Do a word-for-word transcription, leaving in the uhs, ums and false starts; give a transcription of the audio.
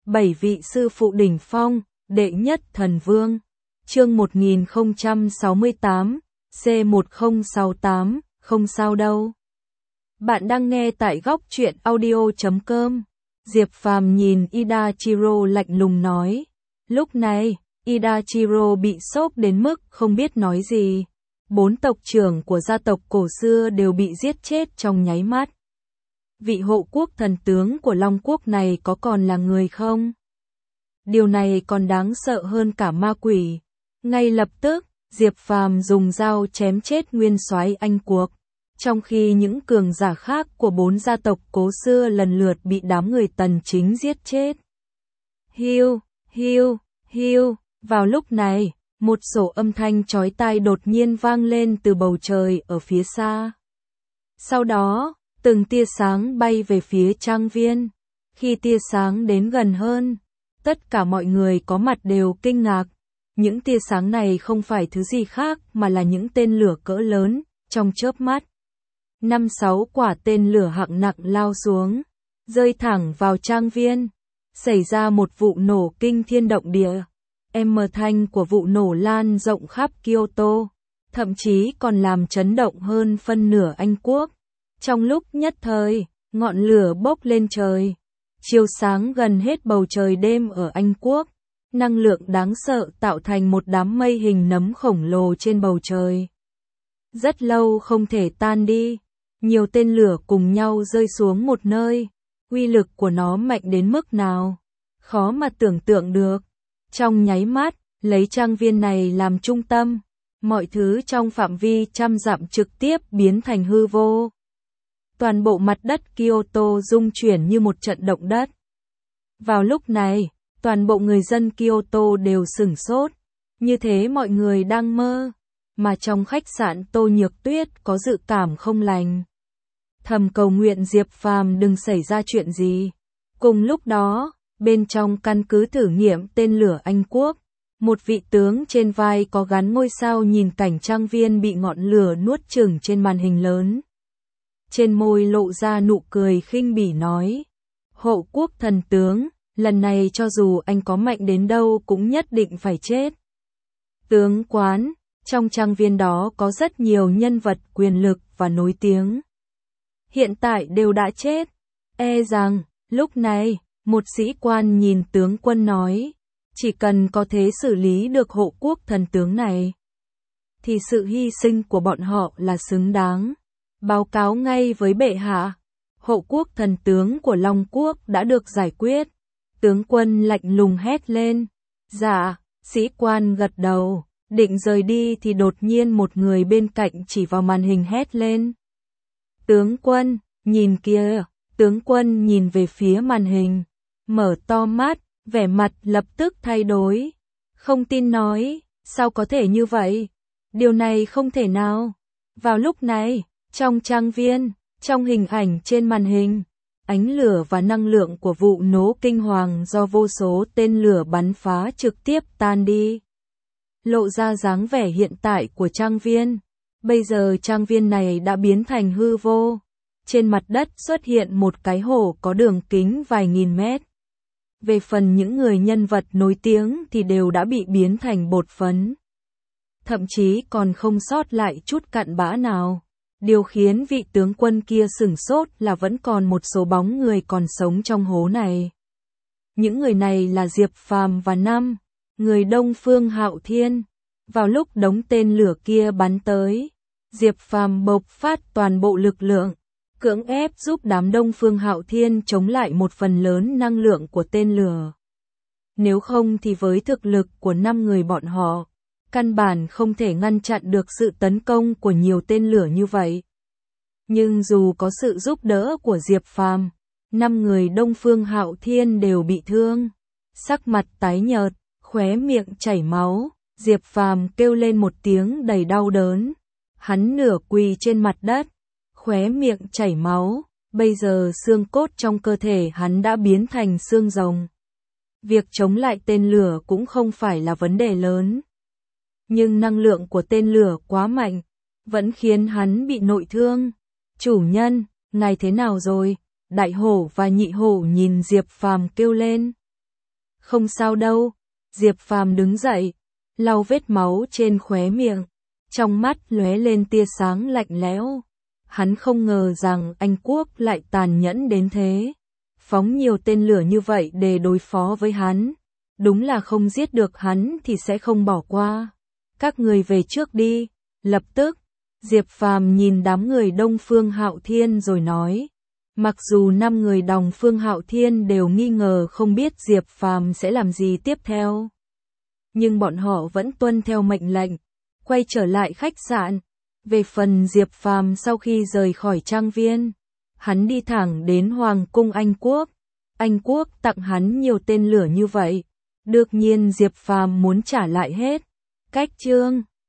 bảy vị sư phụ đỉnh phong, đệ nhất thần vương. Chương một nghìn không trăm sáu mươi tám, C một không sáu tám, không sao đâu. Bạn đang nghe tại góc truyện audio chấm com. Diệp Phàm nhìn Itachi lạnh lùng nói. Lúc này, Itachi bị sốc đến mức không biết nói gì. Bốn tộc trưởng của gia tộc cổ xưa đều bị giết chết trong nháy mắt. Vị hộ quốc thần tướng của Long Quốc này có còn là người không? Điều này còn đáng sợ hơn cả ma quỷ. Ngay lập tức, Diệp Phàm dùng dao chém chết nguyên soái Anh Quốc, trong khi những cường giả khác của bốn gia tộc cổ xưa lần lượt bị đám người Tần Chính giết chết. Hiu, hiu, hiu, vào lúc này, một sổ âm thanh chói tai đột nhiên vang lên từ bầu trời ở phía xa. Sau đó, từng tia sáng bay về phía trang viên. Khi tia sáng đến gần hơn, tất cả mọi người có mặt đều kinh ngạc. Những tia sáng này không phải thứ gì khác mà là những tên lửa cỡ lớn, trong chớp mắt. Năm sáu quả tên lửa hạng nặng lao xuống, rơi thẳng vào trang viên. Xảy ra một vụ nổ kinh thiên động địa. Âm thanh của vụ nổ lan rộng khắp Kyoto, thậm chí còn làm chấn động hơn phân nửa Anh Quốc. Trong lúc nhất thời, ngọn lửa bốc lên trời, chiếu sáng gần hết bầu trời đêm ở Anh Quốc. Năng lượng đáng sợ tạo thành một đám mây hình nấm khổng lồ trên bầu trời. Rất lâu không thể tan đi, nhiều tên lửa cùng nhau rơi xuống một nơi. Uy lực của nó mạnh đến mức nào? Khó mà tưởng tượng được. Trong nháy mắt, lấy trang viên này làm trung tâm, mọi thứ trong phạm vi trăm dặm trực tiếp biến thành hư vô. Toàn bộ mặt đất Kyoto rung chuyển như một trận động đất. Vào lúc này, toàn bộ người dân Kyoto đều sửng sốt, như thế mọi người đang mơ, mà trong khách sạn Tô Nhược Tuyết có dự cảm không lành. Thầm cầu nguyện Diệp Phàm đừng xảy ra chuyện gì. Cùng lúc đó, bên trong căn cứ thử nghiệm tên lửa Anh Quốc, một vị tướng trên vai có gắn ngôi sao nhìn cảnh trang viên bị ngọn lửa nuốt chửng trên màn hình lớn. Trên môi lộ ra nụ cười khinh bỉ nói, hộ quốc thần tướng, lần này cho dù anh có mạnh đến đâu cũng nhất định phải chết. Tướng quán, trong trang viên đó có rất nhiều nhân vật quyền lực và nổi tiếng. Hiện tại đều đã chết. E rằng, lúc này, một sĩ quan nhìn tướng quân nói, chỉ cần có thể xử lý được hộ quốc thần tướng này, thì sự hy sinh của bọn họ là xứng đáng. Báo cáo ngay với bệ hạ, hộ quốc thần tướng của Long Quốc đã được giải quyết. Tướng quân lạnh lùng hét lên. Dạ, sĩ quan gật đầu, định rời đi thì đột nhiên một người bên cạnh chỉ vào màn hình hét lên. Tướng quân, nhìn kìa, tướng quân nhìn về phía màn hình, mở to mắt, vẻ mặt lập tức thay đổi. Không tin nói, sao có thể như vậy? Điều này không thể nào. Vào lúc này, trong trang viên, trong hình ảnh trên màn hình, ánh lửa và năng lượng của vụ nổ kinh hoàng do vô số tên lửa bắn phá trực tiếp tan đi. Lộ ra dáng vẻ hiện tại của trang viên. Bây giờ trang viên này đã biến thành hư vô. Trên mặt đất xuất hiện một cái hồ có đường kính vài nghìn mét. Về phần những người nhân vật nổi tiếng thì đều đã bị biến thành bột phấn. Thậm chí còn không sót lại chút cặn bã nào. Điều khiến vị tướng quân kia sửng sốt là vẫn còn một số bóng người còn sống trong hố này. Những người này là Diệp Phàm và năm người Đông Phương Hạo Thiên. Vào lúc đống tên lửa kia bắn tới, Diệp Phàm bộc phát toàn bộ lực lượng, cưỡng ép giúp đám Đông Phương Hạo Thiên chống lại một phần lớn năng lượng của tên lửa. Nếu không thì với thực lực của năm người bọn họ, căn bản không thể ngăn chặn được sự tấn công của nhiều tên lửa như vậy. Nhưng dù có sự giúp đỡ của Diệp Phàm, năm người Đông Phương Hạo Thiên đều bị thương, sắc mặt tái nhợt, khóe miệng chảy máu. Diệp Phàm kêu lên một tiếng đầy đau đớn. Hắn nửa quỳ trên mặt đất, khóe miệng chảy máu. Bây giờ xương cốt trong cơ thể hắn đã biến thành xương rồng. Việc chống lại tên lửa cũng không phải là vấn đề lớn. Nhưng năng lượng của tên lửa quá mạnh, vẫn khiến hắn bị nội thương. Chủ nhân, ngài thế nào rồi? Đại hổ và nhị hổ nhìn Diệp Phàm kêu lên. Không sao đâu. Diệp Phàm đứng dậy, lau vết máu trên khóe miệng, trong mắt lóe lên tia sáng lạnh lẽo. Hắn không ngờ rằng Anh Quốc lại tàn nhẫn đến thế, phóng nhiều tên lửa như vậy để đối phó với hắn. Đúng là không giết được hắn thì sẽ không bỏ qua. Các người về trước đi. Lập tức, Diệp Phàm nhìn đám người Đông Phương Hạo Thiên rồi nói. Mặc dù năm người Đông Phương Hạo Thiên đều nghi ngờ không biết Diệp Phàm sẽ làm gì tiếp theo, nhưng bọn họ vẫn tuân theo mệnh lệnh, quay trở lại khách sạn. Về phần Diệp Phàm sau khi rời khỏi trang viên, hắn đi thẳng đến Hoàng cung Anh Quốc. Anh Quốc tặng hắn nhiều tên lửa như vậy, đương nhiên Diệp Phàm muốn trả lại hết. Cách chương